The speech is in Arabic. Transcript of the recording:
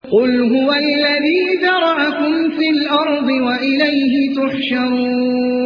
قل هو الذي ذرأكم في الأرض وإليه تحشرون